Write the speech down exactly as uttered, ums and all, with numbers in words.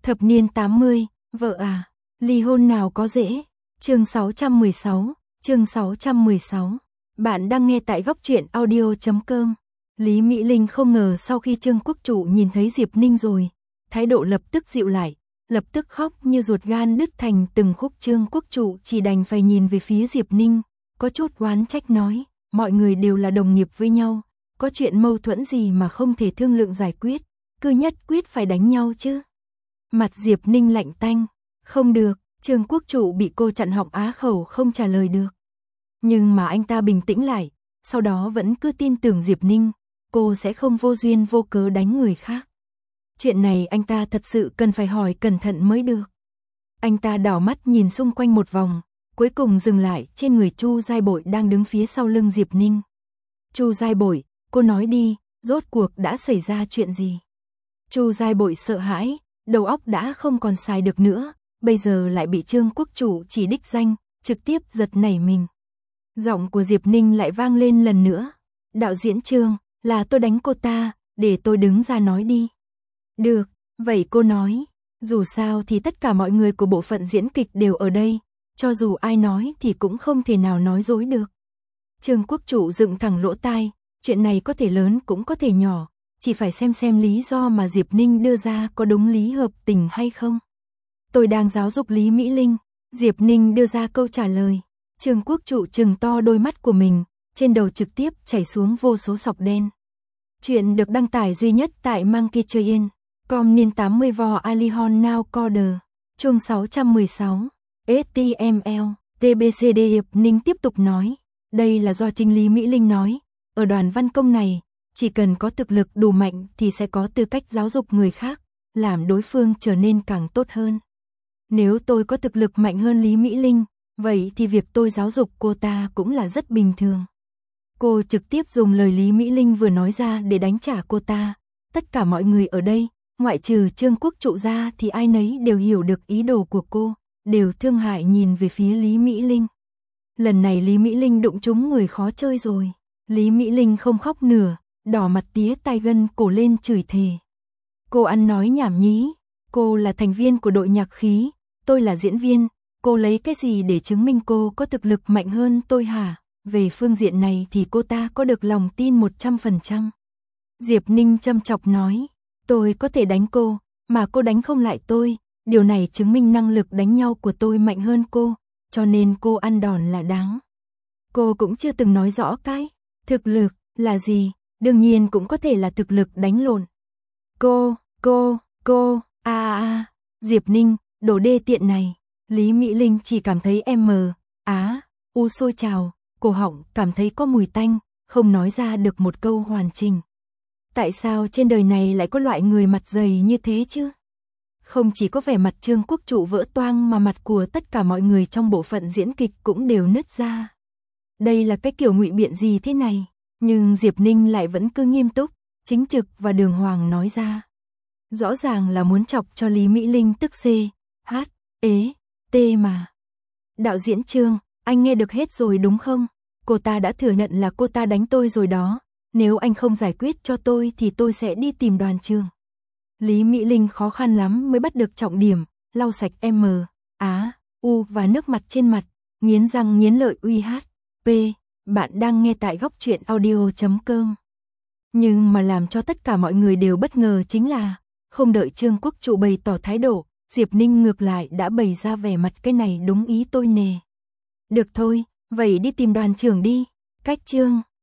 Thập niên tám mươi, vợ à, ly hôn nào có dễ. Chương sáu trăm mười sáu, chương sáu trăm mười sáu. Bạn đang nghe tại góc truyện audio chấm com. Lý Mỹ Linh không ngờ sau khi Trương Quốc Trụ nhìn thấy Diệp Ninh rồi, thái độ lập tức dịu lại, lập tức khóc như ruột gan đứt thành từng khúc. Trương Quốc Trụ chỉ đành phải nhìn về phía Diệp Ninh, có chút oán trách nói, mọi người đều là đồng nghiệp với nhau, có chuyện mâu thuẫn gì mà không thể thương lượng giải quyết, cứ nhất quyết phải đánh nhau chứ. Mặt Diệp Ninh lạnh tanh, không được, Trương Quốc Trụ bị cô chặn họng á khẩu không trả lời được. Nhưng mà anh ta bình tĩnh lại, sau đó vẫn cứ tin tưởng Diệp Ninh, cô sẽ không vô duyên vô cớ đánh người khác. Chuyện này anh ta thật sự cần phải hỏi cẩn thận mới được. Anh ta đảo mắt nhìn xung quanh một vòng, cuối cùng dừng lại trên người Chu Giai Bội đang đứng phía sau lưng Diệp Ninh. Chu Giai Bội, cô nói đi, rốt cuộc đã xảy ra chuyện gì? Chu Giai Bội sợ hãi, đầu óc đã không còn xài được nữa, bây giờ lại bị Trương Quốc Trụ chỉ đích danh, trực tiếp giật nảy mình. Giọng của Diệp Ninh lại vang lên lần nữa. Đạo diễn Trương, là tôi đánh cô ta, để tôi đứng ra nói đi. Được, vậy cô nói, dù sao thì tất cả mọi người của bộ phận diễn kịch đều ở đây, cho dù ai nói thì cũng không thể nào nói dối được. Trương Quốc Trụ dựng thẳng lỗ tai, chuyện này có thể lớn cũng có thể nhỏ, chỉ phải xem xem lý do mà Diệp Ninh đưa ra có đúng lý hợp tình hay không. Tôi đang giáo dục Lý Mỹ Linh, Diệp Ninh đưa ra câu trả lời. Trương Quốc Trụ trừng to đôi mắt của mình, trên đầu trực tiếp chảy xuống vô số sọc đen. Chuyện được đăng tải duy nhất tại Monkey Train, com niên tám mươi vò Alihon Now Coder, chương sáu trăm mười sáu, ét tê em lờ, tê bê xê đê. Diệp Ninh tiếp tục nói, đây là do chính Lý Mỹ Linh nói, ở đoàn văn công này, chỉ cần có thực lực đủ mạnh thì sẽ có tư cách giáo dục người khác, làm đối phương trở nên càng tốt hơn. Nếu tôi có thực lực mạnh hơn Lý Mỹ Linh, vậy thì việc tôi giáo dục cô ta cũng là rất bình thường. Cô trực tiếp dùng lời Lý Mỹ Linh vừa nói ra để đánh trả cô ta. Tất cả mọi người ở đây, ngoại trừ Trương Quốc Trụ ra thì ai nấy đều hiểu được ý đồ của cô, đều thương hại nhìn về phía Lý Mỹ Linh. Lần này Lý Mỹ Linh đụng trúng người khó chơi rồi. Lý Mỹ Linh không khóc nửa, đỏ mặt tía tai gân cổ lên chửi thề. Cô ăn nói nhảm nhí, cô là thành viên của đội nhạc khí, tôi là diễn viên, cô lấy cái gì để chứng minh cô có thực lực mạnh hơn tôi hả? Về phương diện này thì cô ta có được lòng tin một trăm phần trăm. Diệp Ninh châm chọc nói, tôi có thể đánh cô, mà cô đánh không lại tôi, điều này chứng minh năng lực đánh nhau của tôi mạnh hơn cô, cho nên cô ăn đòn là đáng. Cô cũng chưa từng nói rõ cái thực lực là gì, đương nhiên cũng có thể là thực lực đánh lộn. Cô, cô, cô, a a, Diệp Ninh, đồ đê tiện này. Lý Mỹ Linh chỉ cảm thấy em mờ, á, u sôi trào, cổ họng cảm thấy có mùi tanh, không nói ra được một câu hoàn chỉnh. Tại sao trên đời này lại có loại người mặt dày như thế chứ? Không chỉ có vẻ mặt Trương Quốc Trụ vỡ toang mà mặt của tất cả mọi người trong bộ phận diễn kịch cũng đều nứt ra. Đây là cái kiểu ngụy biện gì thế này? Nhưng Diệp Ninh lại vẫn cứ nghiêm túc, chính trực và đường hoàng nói ra. Rõ ràng là muốn chọc cho Lý Mỹ Linh tức C, H, ế, T mà. Đạo diễn Trương, anh nghe được hết rồi đúng không? Cô ta đã thừa nhận là cô ta đánh tôi rồi đó. Nếu anh không giải quyết cho tôi thì tôi sẽ đi tìm đoàn trường. Lý Mỹ Linh khó khăn lắm mới bắt được trọng điểm, lau sạch M, Á, U và nước mặt trên mặt, nghiến răng nghiến lợi uy hát. P, bạn đang nghe tại góc truyện audio chấm com. Nhưng mà làm cho tất cả mọi người đều bất ngờ chính là, không đợi Trương Quốc Trụ bày tỏ thái độ, Diệp Ninh ngược lại đã bày ra vẻ mặt cái này đúng ý tôi nè. Được thôi, vậy đi tìm đoàn trưởng đi. Cách Trương